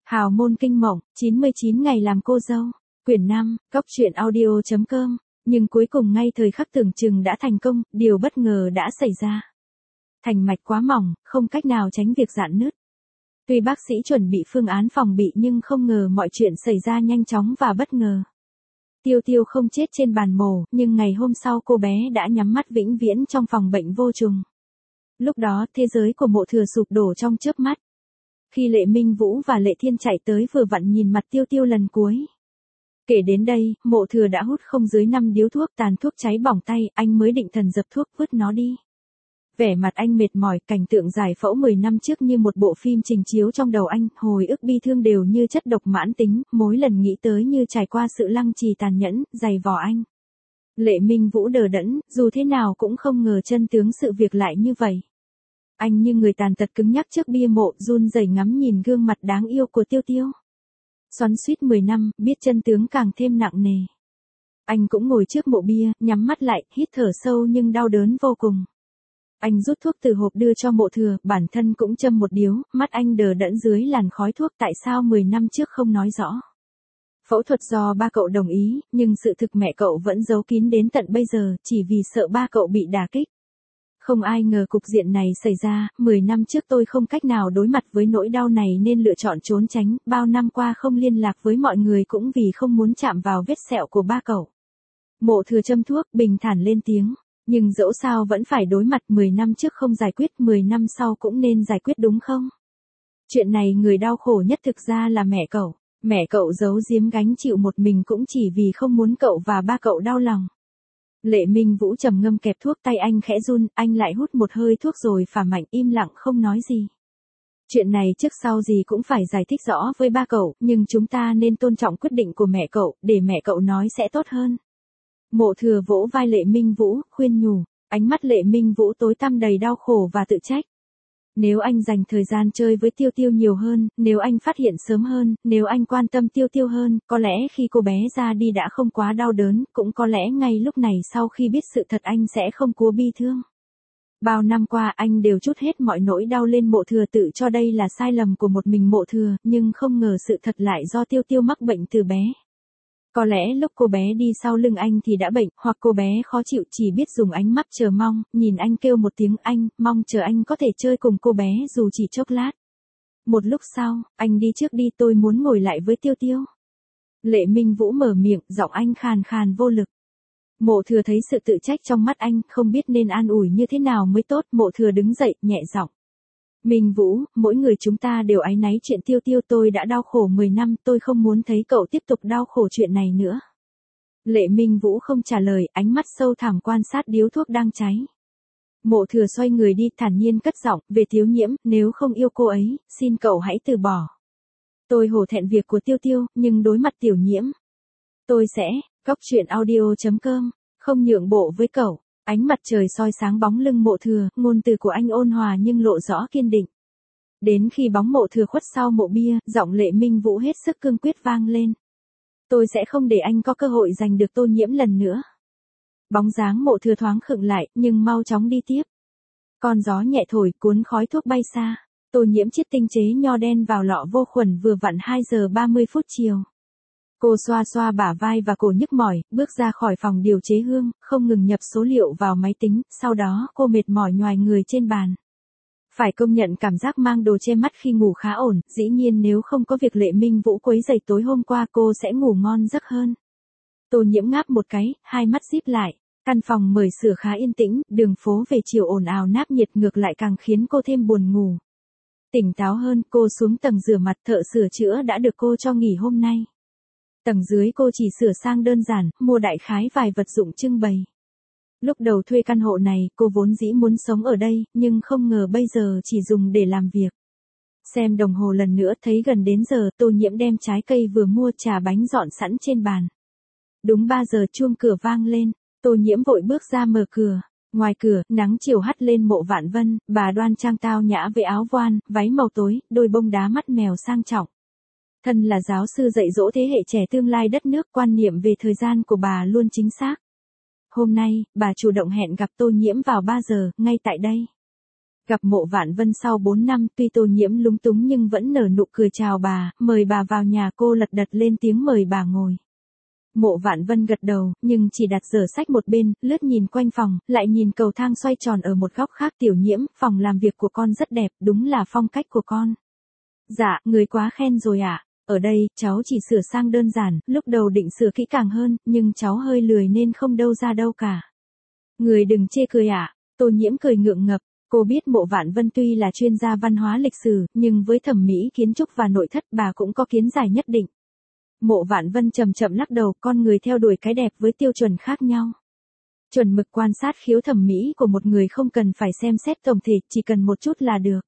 Hào môn kinh mộng, 99 ngày làm cô dâu. Quyển 5, Cóc truyện audio.com. Nhưng cuối cùng ngay thời khắc tưởng chừng đã thành công, điều bất ngờ đã xảy ra. Thành mạch quá mỏng, không cách nào tránh việc rạn nứt. Tuy bác sĩ chuẩn bị phương án phòng bị nhưng không ngờ mọi chuyện xảy ra nhanh chóng và bất ngờ. Tiêu Tiêu không chết trên bàn mổ, nhưng ngày hôm sau cô bé đã nhắm mắt vĩnh viễn trong phòng bệnh vô trùng. Lúc đó thế giới của Mộ Thừa sụp đổ trong chớp mắt. Khi Lệ Minh Vũ và Lệ Thiên chạy tới vừa vặn nhìn mặt Tiêu Tiêu lần cuối. Kể đến đây, Mộ Thừa đã hút không dưới 5 điếu thuốc, tàn thuốc cháy bỏng tay, anh mới định thần dập thuốc vứt nó đi. Vẻ mặt anh mệt mỏi, cảnh tượng giải phẫu 10 năm trước như một bộ phim trình chiếu trong đầu anh, hồi ức bi thương đều như chất độc mãn tính, mỗi lần nghĩ tới như trải qua sự lăng trì tàn nhẫn, dày vò anh. Lệ Minh Vũ đờ đẫn, dù thế nào cũng không ngờ chân tướng sự việc lại như vậy. Anh như người tàn tật cứng nhắc trước bia mộ, run rẩy ngắm nhìn gương mặt đáng yêu của Tiêu Tiêu. Xoắn xuýt 10 năm, biết chân tướng càng thêm nặng nề. Anh cũng ngồi trước mộ bia, nhắm mắt lại, hít thở sâu nhưng đau đớn vô cùng. Anh rút thuốc từ hộp đưa cho Mộ Thừa, bản thân cũng châm một điếu, mắt anh đờ đẫn dưới làn khói thuốc, tại sao 10 năm trước không nói rõ. Phẫu thuật do ba cậu đồng ý, nhưng sự thực mẹ cậu vẫn giấu kín đến tận bây giờ, chỉ vì sợ ba cậu bị đả kích. Không ai ngờ cục diện này xảy ra, 10 năm trước tôi không cách nào đối mặt với nỗi đau này nên lựa chọn trốn tránh, bao năm qua không liên lạc với mọi người cũng vì không muốn chạm vào vết sẹo của ba cậu. Mộ Thừa châm thuốc, bình thản lên tiếng, nhưng dẫu sao vẫn phải đối mặt, 10 năm trước không giải quyết, 10 năm sau cũng nên giải quyết đúng không? Chuyện này người đau khổ nhất thực ra là mẹ cậu giấu giếm gánh chịu một mình cũng chỉ vì không muốn cậu và ba cậu đau lòng. Lệ Minh Vũ trầm ngâm kẹp thuốc, tay anh khẽ run, anh lại hút một hơi thuốc rồi phả mạnh, im lặng không nói gì. Chuyện này trước sau gì cũng phải giải thích rõ với ba cậu, nhưng chúng ta nên tôn trọng quyết định của mẹ cậu, để mẹ cậu nói sẽ tốt hơn. Mộ Thừa vỗ vai Lệ Minh Vũ, khuyên nhủ, ánh mắt Lệ Minh Vũ tối tăm đầy đau khổ và tự trách. Nếu anh dành thời gian chơi với Tiêu Tiêu nhiều hơn, nếu anh phát hiện sớm hơn, nếu anh quan tâm Tiêu Tiêu hơn, có lẽ khi cô bé ra đi đã không quá đau đớn, cũng có lẽ ngay lúc này sau khi biết sự thật anh sẽ không cố bi thương. Bao năm qua anh đều trút hết mọi nỗi đau lên Mộ Thừa, tự cho đây là sai lầm của một mình Mộ Thừa, nhưng không ngờ sự thật lại do Tiêu Tiêu mắc bệnh từ bé. Có lẽ lúc cô bé đi sau lưng anh thì đã bệnh, hoặc cô bé khó chịu chỉ biết dùng ánh mắt chờ mong, nhìn anh kêu một tiếng anh, mong chờ anh có thể chơi cùng cô bé dù chỉ chốc lát. Một lúc sau, anh đi trước đi, tôi muốn ngồi lại với Tiêu Tiêu. Lệ Minh Vũ mở miệng, giọng anh khàn khàn vô lực. Mộ Thừa thấy sự tự trách trong mắt anh, không biết nên an ủi như thế nào mới tốt. Mộ Thừa đứng dậy, nhẹ giọng. Minh Vũ, mỗi người chúng ta đều áy náy chuyện Tiêu Tiêu, tôi đã đau khổ 10 năm, tôi không muốn thấy cậu tiếp tục đau khổ chuyện này nữa. Lệ Minh Vũ không trả lời, ánh mắt sâu thẳm quan sát điếu thuốc đang cháy. Mộ Thừa xoay người đi, thản nhiên cất giọng, về Tiếu Nhiễm, nếu không yêu cô ấy, xin cậu hãy từ bỏ. Tôi hổ thẹn việc của Tiêu Tiêu, nhưng đối mặt Tiểu Nhiễm, tôi sẽ, Cóc truyện audio.com, không nhượng bộ với cậu. Ánh mặt trời soi sáng bóng lưng Mộ Thừa, ngôn từ của anh ôn hòa nhưng lộ rõ kiên định. Đến khi bóng Mộ Thừa khuất sau mộ bia, giọng Lệ Minh Vũ hết sức cương quyết vang lên. Tôi sẽ không để anh có cơ hội giành được Tô Nhiễm lần nữa. Bóng dáng Mộ Thừa thoáng khựng lại, nhưng mau chóng đi tiếp. Con gió nhẹ thổi, cuốn khói thuốc bay xa. Tô Nhiễm chiết tinh chế nho đen vào lọ vô khuẩn vừa vặn 2 giờ 30 phút chiều. Cô xoa xoa bả vai và cổ nhức mỏi, bước ra khỏi phòng điều chế hương, không ngừng nhập số liệu vào máy tính, sau đó cô mệt mỏi nhoài người trên bàn. Phải công nhận cảm giác mang đồ che mắt khi ngủ khá ổn, dĩ nhiên nếu không có việc Lệ Minh Vũ quấy rầy tối hôm qua cô sẽ ngủ ngon giấc hơn. Tô Nhiễm ngáp một cái, hai mắt díp lại, căn phòng mở sửa khá yên tĩnh, đường phố về chiều ồn ào náo nhiệt ngược lại càng khiến cô thêm buồn ngủ. Tỉnh táo hơn, cô xuống tầng rửa mặt, thợ sửa chữa đã được cô cho nghỉ hôm nay. Tầng dưới cô chỉ sửa sang đơn giản, mua đại khái vài vật dụng trưng bày. Lúc đầu thuê căn hộ này, cô vốn dĩ muốn sống ở đây, nhưng không ngờ bây giờ chỉ dùng để làm việc. Xem đồng hồ lần nữa thấy gần đến giờ, Tô Nhiễm đem trái cây vừa mua trà bánh dọn sẵn trên bàn. Đúng 3 giờ chuông cửa vang lên, Tô Nhiễm vội bước ra mở cửa. Ngoài cửa, nắng chiều hắt lên Mộ Vạn Vân, bà đoan trang tao nhã với áo voan, váy màu tối, đôi bông đá mắt mèo sang trọng. Thân là giáo sư dạy dỗ thế hệ trẻ tương lai đất nước, quan niệm về thời gian của bà luôn chính xác. Hôm nay, bà chủ động hẹn gặp Tô Nhiễm vào 3 giờ, ngay tại đây. Gặp Mộ Vạn Vân sau 4 năm, tuy Tô Nhiễm lúng túng nhưng vẫn nở nụ cười chào bà, mời bà vào nhà. Cô lật đật lên tiếng mời bà ngồi. Mộ Vạn Vân gật đầu, nhưng chỉ đặt giở sách một bên, lướt nhìn quanh phòng, lại nhìn cầu thang xoay tròn ở một góc khác. Tiểu Nhiễm, phòng làm việc của con rất đẹp, đúng là phong cách của con. Dạ, người quá khen rồi ạ. Ở đây, cháu chỉ sửa sang đơn giản, lúc đầu định sửa kỹ càng hơn, nhưng cháu hơi lười nên không đâu ra đâu cả. Người đừng chê cười ạ. Tô Nhiễm cười ngượng ngập. Cô biết Mộ Vạn Vân tuy là chuyên gia văn hóa lịch sử, nhưng với thẩm mỹ kiến trúc và nội thất bà cũng có kiến giải nhất định. Mộ Vạn Vân chậm chậm lắc đầu, con người theo đuổi cái đẹp với tiêu chuẩn khác nhau. Chuẩn mực quan sát khiếu thẩm mỹ của một người không cần phải xem xét tổng thể, chỉ cần một chút là được.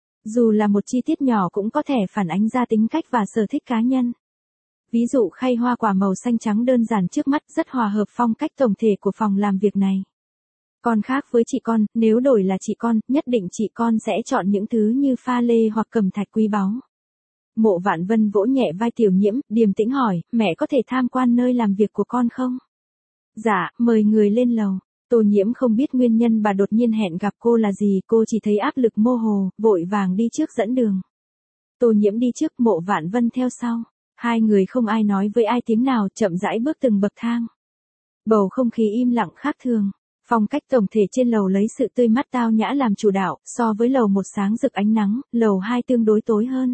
Dù là một chi tiết nhỏ cũng có thể phản ánh ra tính cách và sở thích cá nhân. Ví dụ khay hoa quả màu xanh trắng đơn giản trước mắt rất hòa hợp phong cách tổng thể của phòng làm việc này. Còn khác với chị con, nếu đổi là chị con, nhất định chị con sẽ chọn những thứ như pha lê hoặc cẩm thạch quý báu. Mộ Vạn Vân vỗ nhẹ vai Tiểu Nhiễm, điềm tĩnh hỏi, mẹ có thể tham quan nơi làm việc của con không? Dạ, mời người lên lầu. Tô Nhiễm không biết nguyên nhân bà đột nhiên hẹn gặp cô là gì, cô chỉ thấy áp lực mơ hồ, vội vàng đi trước dẫn đường. Tô Nhiễm đi trước, Mộ Vạn Vân theo sau. Hai người không ai nói với ai tiếng nào, chậm rãi bước từng bậc thang. Bầu không khí im lặng khác thường. Phong cách tổng thể trên lầu lấy sự tươi mát tao nhã làm chủ đạo, so với lầu 1 sáng rực ánh nắng, lầu 2 tương đối tối hơn.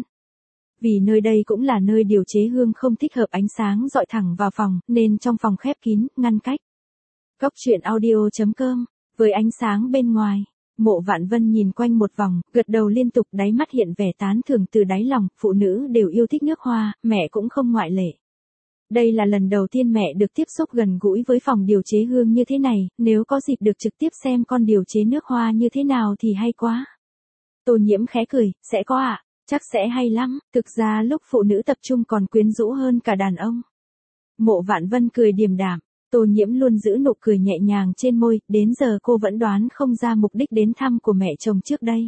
Vì nơi đây cũng là nơi điều chế hương không thích hợp ánh sáng dọi thẳng vào phòng, nên trong phòng khép kín, ngăn cách. Góc truyện audio.com. Với ánh sáng bên ngoài, Mộ Vạn Vân nhìn quanh một vòng, gật đầu liên tục, đáy mắt hiện vẻ tán thưởng từ đáy lòng. Phụ nữ đều yêu thích nước hoa, mẹ cũng không ngoại lệ. Đây là lần đầu tiên mẹ được tiếp xúc gần gũi với phòng điều chế hương như thế này, nếu có dịp được trực tiếp xem con điều chế nước hoa như thế nào thì hay quá. Tô Nhiễm khẽ cười, sẽ có ạ, chắc sẽ hay lắm, thực ra lúc phụ nữ tập trung còn quyến rũ hơn cả đàn ông. Mộ Vạn Vân cười điềm đạm, Tô Nhiễm luôn giữ nụ cười nhẹ nhàng trên môi, đến giờ cô vẫn đoán không ra mục đích đến thăm của mẹ chồng trước đây.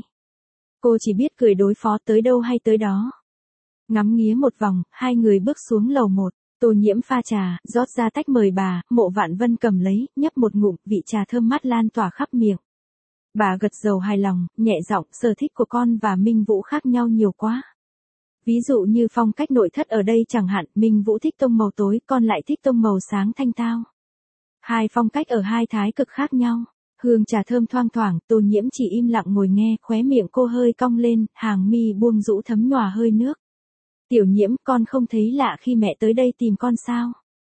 Cô chỉ biết cười đối phó tới đâu hay tới đó. Ngắm nghía một vòng, hai người bước xuống lầu 1. Tô Nhiễm pha trà, rót ra tách mời bà, Mộ Vạn Vân cầm lấy, nhấp một ngụm, vị trà thơm mát lan tỏa khắp miệng. Bà gật đầu hài lòng, nhẹ giọng, sở thích của con và Minh Vũ khác nhau nhiều quá. Ví dụ như phong cách nội thất ở đây chẳng hạn, Minh Vũ thích tông màu tối, con lại thích tông màu sáng thanh tao. Hai phong cách ở hai thái cực khác nhau. Hương trà thơm thoang thoảng, Tô Nhiễm chỉ im lặng ngồi nghe, khóe miệng cô hơi cong lên, hàng mi buông rũ thấm nhòa hơi nước. Tiểu Nhiễm, con không thấy lạ khi mẹ tới đây tìm con sao?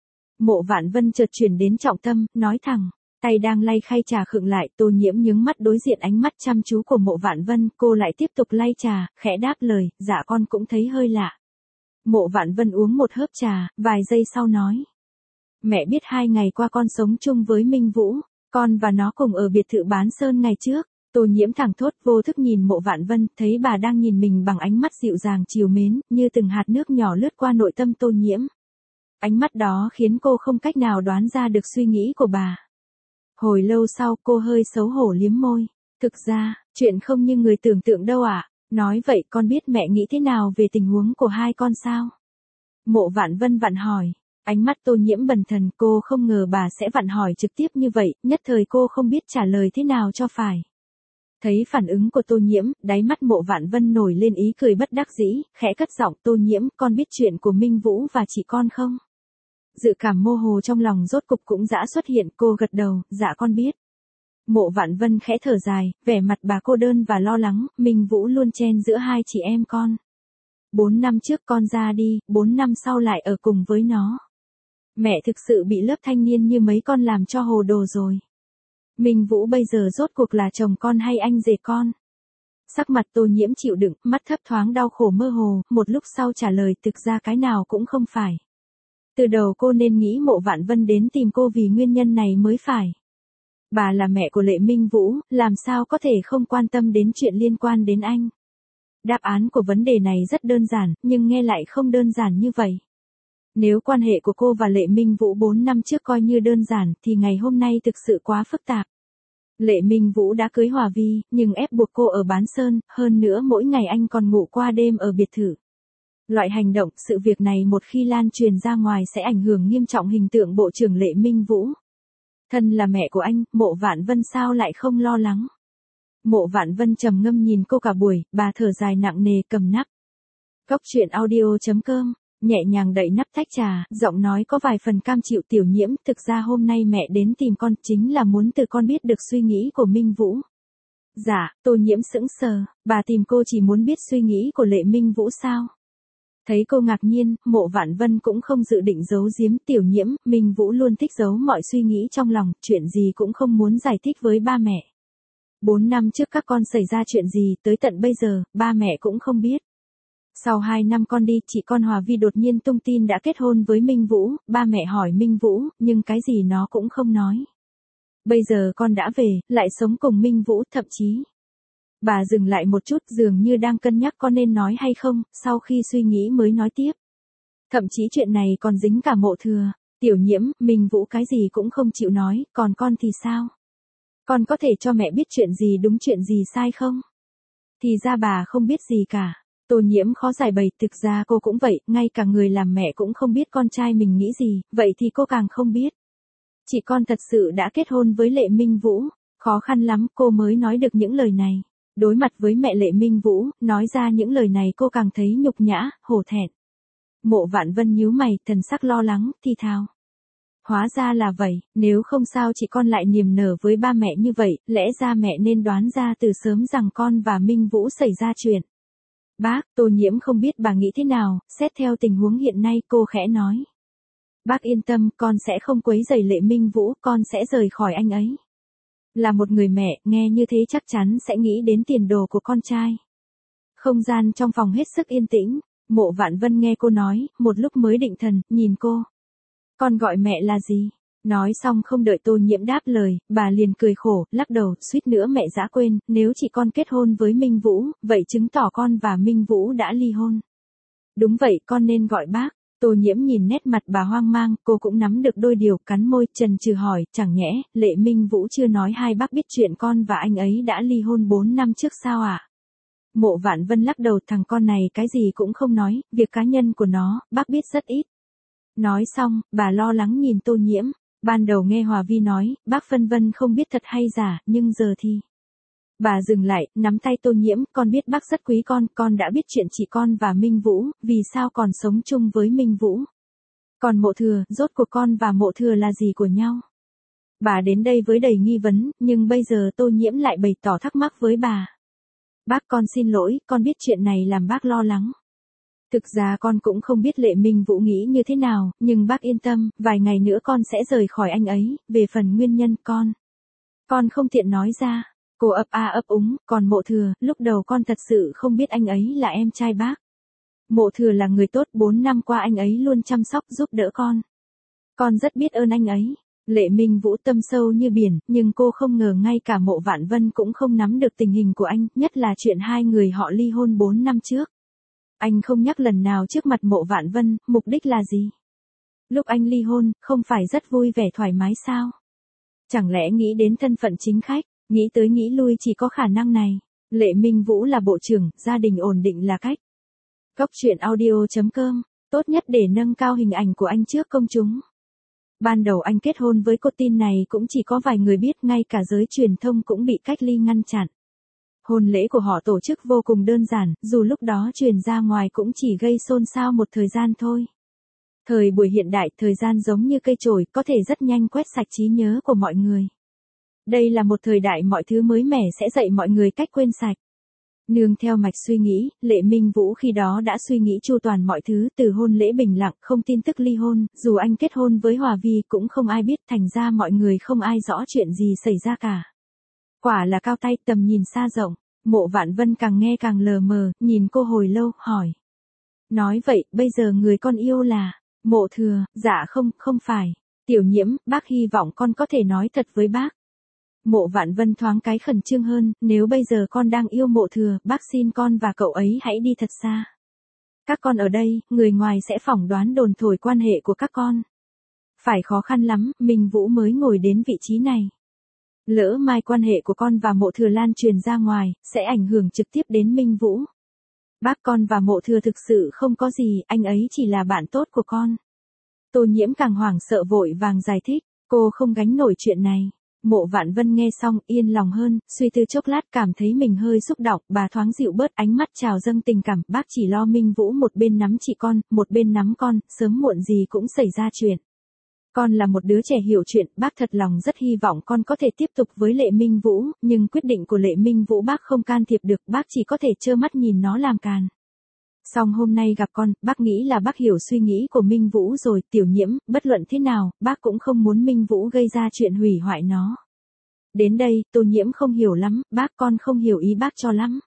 Mộ Vạn Vân chợt chuyển đến trọng tâm, nói thẳng, tay đang lay khay trà khựng lại. Tô Nhiễm nhướng mắt đối diện ánh mắt chăm chú của Mộ Vạn Vân, cô lại tiếp tục lay trà, khẽ đáp lời, dạ con cũng thấy hơi lạ. Mộ Vạn Vân uống một hớp trà, vài giây sau nói, mẹ biết 2 ngày qua con sống chung với Minh Vũ, con và nó cùng ở biệt thự Bán Sơn ngày trước. Tô Nhiễm thẳng thốt, vô thức nhìn Mộ Vạn Vân, thấy bà đang nhìn mình bằng ánh mắt dịu dàng trìu mến, như từng hạt nước nhỏ lướt qua nội tâm Tô Nhiễm. Ánh mắt đó khiến cô không cách nào đoán ra được suy nghĩ của bà. Hồi lâu sau, cô hơi xấu hổ liếm môi. Thực ra, chuyện không như người tưởng tượng đâu ạ. Nói vậy con biết mẹ nghĩ thế nào về tình huống của hai con sao? Mộ Vạn Vân vặn hỏi. Ánh mắt Tô Nhiễm bần thần, cô không ngờ bà sẽ vặn hỏi trực tiếp như vậy, nhất thời cô không biết trả lời thế nào cho phải. Thấy phản ứng của Tô Nhiễm, đáy mắt Mộ Vạn Vân nổi lên ý cười bất đắc dĩ, khẽ cất giọng, Tô Nhiễm, con biết chuyện của Minh Vũ và chị con không? Dự cảm mơ hồ trong lòng rốt cục cũng dã xuất hiện, cô gật đầu, dạ con biết. Mộ Vạn Vân khẽ thở dài, vẻ mặt bà cô đơn và lo lắng, Minh Vũ luôn chen giữa hai chị em con. 4 năm trước con ra đi, 4 năm sau lại ở cùng với nó. Mẹ thực sự bị lớp thanh niên như mấy con làm cho hồ đồ rồi. Minh Vũ bây giờ rốt cuộc là chồng con hay anh rể con? Sắc mặt Tô Nhiễm chịu đựng, mắt thấp thoáng đau khổ mơ hồ, một lúc sau trả lời, thực ra cái nào cũng không phải. Từ đầu cô nên nghĩ Mộ Vạn Vân đến tìm cô vì nguyên nhân này mới phải. Bà là mẹ của Lệ Minh Vũ, làm sao có thể không quan tâm đến chuyện liên quan đến anh? Đáp án của vấn đề này rất đơn giản, nhưng nghe lại không đơn giản như vậy. Nếu quan hệ của cô và Lệ Minh Vũ 4 năm trước coi như đơn giản, thì ngày hôm nay thực sự quá phức tạp. Lệ Minh Vũ đã cưới Hòa Vi, nhưng ép buộc cô ở Bán Sơn, hơn nữa mỗi ngày anh còn ngủ qua đêm ở biệt thự. Loại hành động, sự việc này một khi lan truyền ra ngoài sẽ ảnh hưởng nghiêm trọng hình tượng Bộ trưởng Lệ Minh Vũ. Thân là mẹ của anh, Mộ Vạn Vân sao lại không lo lắng? Mộ Vạn Vân trầm ngâm nhìn cô cả buổi, bà thở dài nặng nề cầm nắp. Góc truyện audio.com, nhẹ nhàng đậy nắp tách trà, giọng nói có vài phần cam chịu. Tiểu Nhiễm, thực ra hôm nay mẹ đến tìm con chính là muốn từ con biết được suy nghĩ của Minh Vũ. Dạ, Tô Nhiễm sững sờ, bà tìm cô chỉ muốn biết suy nghĩ của Lệ Minh Vũ sao? Thấy cô ngạc nhiên, Mộ Vạn Vân cũng không dự định giấu giếm. Tiểu Nhiễm, Minh Vũ luôn thích giấu mọi suy nghĩ trong lòng, chuyện gì cũng không muốn giải thích với ba mẹ. 4 năm trước các con xảy ra chuyện gì tới tận bây giờ, ba mẹ cũng không biết. Sau 2 năm con đi, chị con Hòa Vi đột nhiên tung tin đã kết hôn với Minh Vũ, ba mẹ hỏi Minh Vũ, nhưng cái gì nó cũng không nói. Bây giờ con đã về, lại sống cùng Minh Vũ, thậm chí. Bà dừng lại một chút, dường như đang cân nhắc có nên nói hay không, sau khi suy nghĩ mới nói tiếp. Thậm chí chuyện này còn dính cả Mộ Thừa. Tiểu Nhiễm, Minh Vũ cái gì cũng không chịu nói, còn con thì sao? Con có thể cho mẹ biết chuyện gì đúng chuyện gì sai không? Thì ra bà không biết gì cả. Tô Nhiễm khó giải bày, thực ra cô cũng vậy, ngay cả người làm mẹ cũng không biết con trai mình nghĩ gì, vậy thì cô càng không biết. Chị con thật sự đã kết hôn với Lệ Minh Vũ, khó khăn lắm cô mới nói được những lời này. Đối mặt với mẹ Lệ Minh Vũ, nói ra những lời này cô càng thấy nhục nhã, hổ thẹn. Mộ Vạn Vân nhíu mày, thần sắc lo lắng, thì thào. Hóa ra là vậy, nếu không sao chị con lại niềm nở với ba mẹ như vậy, lẽ ra mẹ nên đoán ra từ sớm rằng con và Minh Vũ xảy ra chuyện. Bác, Tô Nhiễm không biết bà nghĩ thế nào, xét theo tình huống hiện nay cô khẽ nói. Bác yên tâm, con sẽ không quấy rầy Lệ Minh Vũ, con sẽ rời khỏi anh ấy. Là một người mẹ, nghe như thế chắc chắn sẽ nghĩ đến tiền đồ của con trai. Không gian trong phòng hết sức yên tĩnh, Mộ Vạn Vân nghe cô nói, một lúc mới định thần, nhìn cô. Con gọi mẹ là gì? Nói xong không đợi Tô Nhiễm đáp lời, bà liền cười khổ, lắc đầu, suýt nữa mẹ đã quên, nếu chị con kết hôn với Minh Vũ, vậy chứng tỏ con và Minh Vũ đã ly hôn. Đúng vậy, con nên gọi bác. Tô Nhiễm nhìn nét mặt bà hoang mang, cô cũng nắm được đôi điều, cắn môi, chần chừ hỏi, chẳng nhẽ, Lệ Minh Vũ chưa nói hai bác biết chuyện con và anh ấy đã ly hôn 4 năm trước sao ạ? Mộ Vạn Vân lắc đầu, thằng con này cái gì cũng không nói, việc cá nhân của nó, bác biết rất ít. Nói xong, bà lo lắng nhìn Tô Nhiễm, ban đầu nghe Hòa Vi nói, bác phân vân không biết thật hay giả, nhưng giờ thì. Bà dừng lại, nắm tay Tô Nhiễm, con biết bác rất quý con đã biết chuyện chị con và Minh Vũ, vì sao còn sống chung với Minh Vũ. Còn Mộ Thừa, rốt cuộc con và Mộ Thừa là gì của nhau? Bà đến đây với đầy nghi vấn, nhưng bây giờ Tô Nhiễm lại bày tỏ thắc mắc với bà. Bác con xin lỗi, con biết chuyện này làm bác lo lắng. Thực ra con cũng không biết Lệ Minh Vũ nghĩ như thế nào, nhưng bác yên tâm, vài ngày nữa con sẽ rời khỏi anh ấy, về phần nguyên nhân con không tiện nói ra. Cô ấp a ấp úng, còn Mộ Thừa, lúc đầu con thật sự không biết anh ấy là em trai bác. Mộ Thừa là người tốt, 4 năm qua anh ấy luôn chăm sóc giúp đỡ con. Con rất biết ơn anh ấy. Lệ Minh Vũ tâm sâu như biển, nhưng cô không ngờ ngay cả Mộ Vạn Vân cũng không nắm được tình hình của anh, nhất là chuyện hai người họ ly hôn 4 năm trước. Anh không nhắc lần nào trước mặt Mộ Vạn Vân, mục đích là gì? Lúc anh ly hôn, không phải rất vui vẻ thoải mái sao? Chẳng lẽ nghĩ đến thân phận chính khách, nghĩ tới nghĩ lui chỉ có khả năng này. Lệ Minh Vũ là bộ trưởng, gia đình ổn định là cách. Góc truyện audio.com, tốt nhất để nâng cao hình ảnh của anh trước công chúng. Ban đầu anh kết hôn với cô, tin này cũng chỉ có vài người biết, ngay cả giới truyền thông cũng bị cách ly ngăn chặn. Hôn lễ của họ tổ chức vô cùng đơn giản, dù lúc đó truyền ra ngoài cũng chỉ gây xôn xao một thời gian thôi. Thời buổi hiện đại, thời gian giống như cây chổi, có thể rất nhanh quét sạch trí nhớ của mọi người. Đây là một thời đại mọi thứ mới mẻ sẽ dạy mọi người cách quên sạch. Nương theo mạch suy nghĩ, Lệ Minh Vũ khi đó đã suy nghĩ chu toàn mọi thứ, từ hôn lễ bình lặng, không tin tức ly hôn, dù anh kết hôn với Hòa Vi cũng không ai biết, thành ra mọi người không ai rõ chuyện gì xảy ra cả. Quả là cao tay, tầm nhìn xa rộng. Mộ Vạn Vân càng nghe càng lờ mờ, nhìn cô hồi lâu, hỏi. Nói vậy, bây giờ người con yêu là Mộ Thừa? Dạ không phải. Tiểu Nhiễm, bác hy vọng con có thể nói thật với bác. Mộ Vạn Vân thoáng cái khẩn trương hơn, nếu bây giờ con đang yêu Mộ Thừa, bác xin con và cậu ấy hãy đi thật xa. Các con ở đây, người ngoài sẽ phỏng đoán đồn thổi quan hệ của các con. Phải khó khăn lắm, Minh Vũ mới ngồi đến vị trí này. Lỡ mai quan hệ của con và Mộ Thừa lan truyền ra ngoài, sẽ ảnh hưởng trực tiếp đến Minh Vũ. Bác, con và Mộ Thừa thực sự không có gì, anh ấy chỉ là bạn tốt của con. Tô Nhiễm càng hoảng sợ vội vàng giải thích, cô không gánh nổi chuyện này. Mộ Vạn Vân nghe xong yên lòng hơn, suy tư chốc lát cảm thấy mình hơi xúc động, bà thoáng dịu bớt ánh mắt trào dâng tình cảm, bác chỉ lo Minh Vũ một bên nắm chị con, một bên nắm con, sớm muộn gì cũng xảy ra chuyện. Con là một đứa trẻ hiểu chuyện, bác thật lòng rất hy vọng con có thể tiếp tục với Lệ Minh Vũ, nhưng quyết định của Lệ Minh Vũ bác không can thiệp được, bác chỉ có thể trơ mắt nhìn nó làm càn. Song hôm nay gặp con, bác nghĩ là bác hiểu suy nghĩ của Minh Vũ rồi, Tiểu Nhiễm, bất luận thế nào, bác cũng không muốn Minh Vũ gây ra chuyện hủy hoại nó. Đến đây, Tô Nhiễm không hiểu lắm, bác con không hiểu ý bác cho lắm.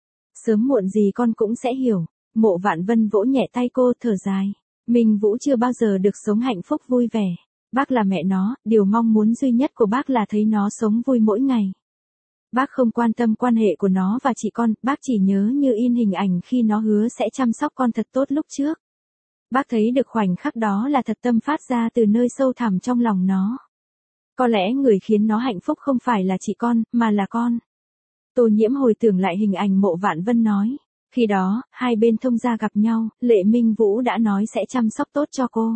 Sớm muộn gì con cũng sẽ hiểu. Mộ Vạn Vân vỗ nhẹ tay cô, thở dài. Minh Vũ chưa bao giờ được sống hạnh phúc vui vẻ. Bác là mẹ nó, điều mong muốn duy nhất của bác là thấy nó sống vui mỗi ngày. Bác không quan tâm quan hệ của nó và chị con, bác chỉ nhớ như in hình ảnh khi nó hứa sẽ chăm sóc con thật tốt lúc trước. Bác thấy được khoảnh khắc đó là thật tâm phát ra từ nơi sâu thẳm trong lòng nó. Có lẽ người khiến nó hạnh phúc không phải là chị con, mà là con. Tô Nhiễm hồi tưởng lại hình ảnh Mộ Vạn Vân nói. Khi đó, hai bên thông gia gặp nhau, Lệ Minh Vũ đã nói sẽ chăm sóc tốt cho cô.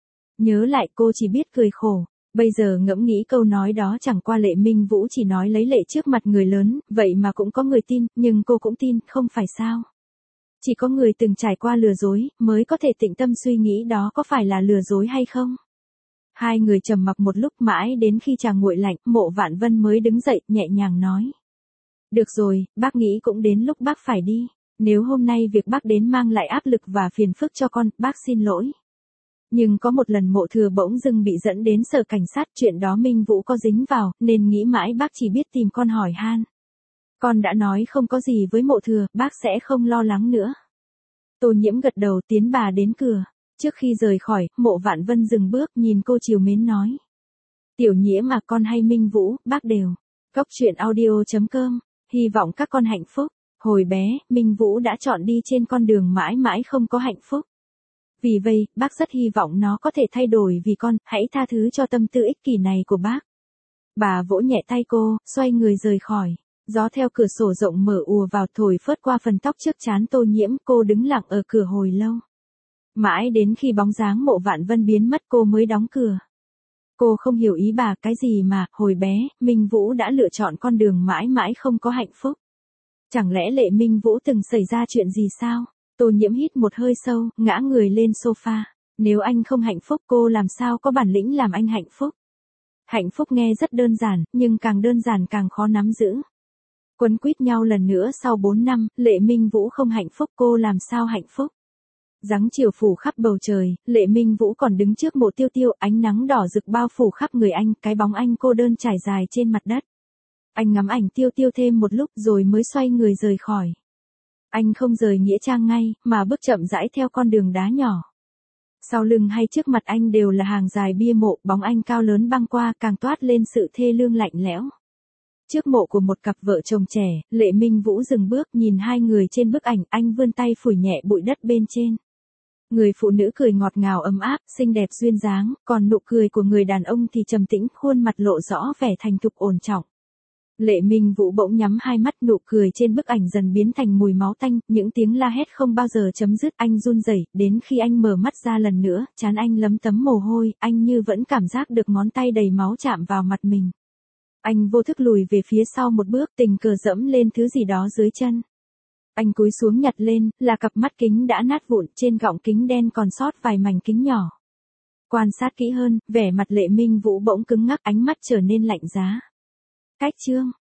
Nhớ lại cô chỉ biết cười khổ. Bây giờ ngẫm nghĩ câu nói đó chẳng qua Lệ Minh Vũ chỉ nói lấy lệ trước mặt người lớn, vậy mà cũng có người tin, nhưng cô cũng tin, không phải sao. Chỉ có người từng trải qua lừa dối, mới có thể tĩnh tâm suy nghĩ đó có phải là lừa dối hay không. Hai người trầm mặc một lúc mãi đến khi trà nguội lạnh, Mộ Vạn Vân mới đứng dậy, nhẹ nhàng nói. Được rồi, bác nghĩ cũng đến lúc bác phải đi. Nếu hôm nay việc bác đến mang lại áp lực và phiền phức cho con, bác xin lỗi. Nhưng có một lần Mộ Thừa bỗng dưng bị dẫn đến sở cảnh sát, chuyện đó Minh Vũ có dính vào, nên nghĩ mãi bác chỉ biết tìm con hỏi han. Con đã nói không có gì với Mộ Thừa, bác sẽ không lo lắng nữa. Tô Nhiễm gật đầu tiến bà đến cửa. Trước khi rời khỏi, Mộ Vạn Vân dừng bước nhìn cô trìu mến nói. Tiểu Nhiễm mà con hay Minh Vũ, bác đều. Cốc truyện audio.com, hy vọng các con hạnh phúc. Hồi bé, Minh Vũ đã chọn đi trên con đường mãi mãi không có hạnh phúc. Vì vậy, bác rất hy vọng nó có thể thay đổi vì con, hãy tha thứ cho tâm tư ích kỷ này của bác. Bà vỗ nhẹ tay cô, xoay người rời khỏi. Gió theo cửa sổ rộng mở ùa vào thổi phớt qua phần tóc trước trán Tô Nhiễm, cô đứng lặng ở cửa hồi lâu. Mãi đến khi bóng dáng Mộ Vạn Vân biến mất cô mới đóng cửa. Cô không hiểu ý bà, cái gì mà, hồi bé, Minh Vũ đã lựa chọn con đường mãi mãi không có hạnh phúc. Chẳng lẽ Lệ Minh Vũ từng xảy ra chuyện gì sao? Tô Nhiễm hít một hơi sâu, ngã người lên sofa. Nếu anh không hạnh phúc cô làm sao có bản lĩnh làm anh hạnh phúc? Hạnh phúc nghe rất đơn giản, nhưng càng đơn giản càng khó nắm giữ. Quấn quýt nhau lần nữa sau 4 năm, Lệ Minh Vũ không hạnh phúc cô làm sao hạnh phúc? Giáng chiều phủ khắp bầu trời, Lệ Minh Vũ còn đứng trước Mộ Tiêu Tiêu, ánh nắng đỏ rực bao phủ khắp người anh, cái bóng anh cô đơn trải dài trên mặt đất. Anh ngắm ảnh Tiêu Tiêu thêm một lúc rồi mới xoay người rời khỏi. Anh không rời nghĩa trang ngay, mà bước chậm rãi theo con đường đá nhỏ. Sau lưng hay trước mặt anh đều là hàng dài bia mộ, bóng anh cao lớn băng qua càng toát lên sự thê lương lạnh lẽo. Trước mộ của một cặp vợ chồng trẻ, Lệ Minh Vũ dừng bước nhìn hai người trên bức ảnh, anh vươn tay phủi nhẹ bụi đất bên trên. Người phụ nữ cười ngọt ngào ấm áp, xinh đẹp duyên dáng, còn nụ cười của người đàn ông thì trầm tĩnh, khuôn mặt lộ rõ vẻ thành thục ổn trọng. Lệ Minh Vũ bỗng nhắm hai mắt, nụ cười trên bức ảnh dần biến thành mùi máu tanh, những tiếng la hét không bao giờ chấm dứt, anh run rẩy, đến khi anh mở mắt ra lần nữa, trán anh lấm tấm mồ hôi, anh như vẫn cảm giác được ngón tay đầy máu chạm vào mặt mình. Anh vô thức lùi về phía sau một bước, tình cờ dẫm lên thứ gì đó dưới chân. Anh cúi xuống nhặt lên, là cặp mắt kính đã nát vụn, trên gọng kính đen còn sót vài mảnh kính nhỏ. Quan sát kỹ hơn, vẻ mặt Lệ Minh Vũ bỗng cứng ngắc, ánh mắt trở nên lạnh giá. Cách chương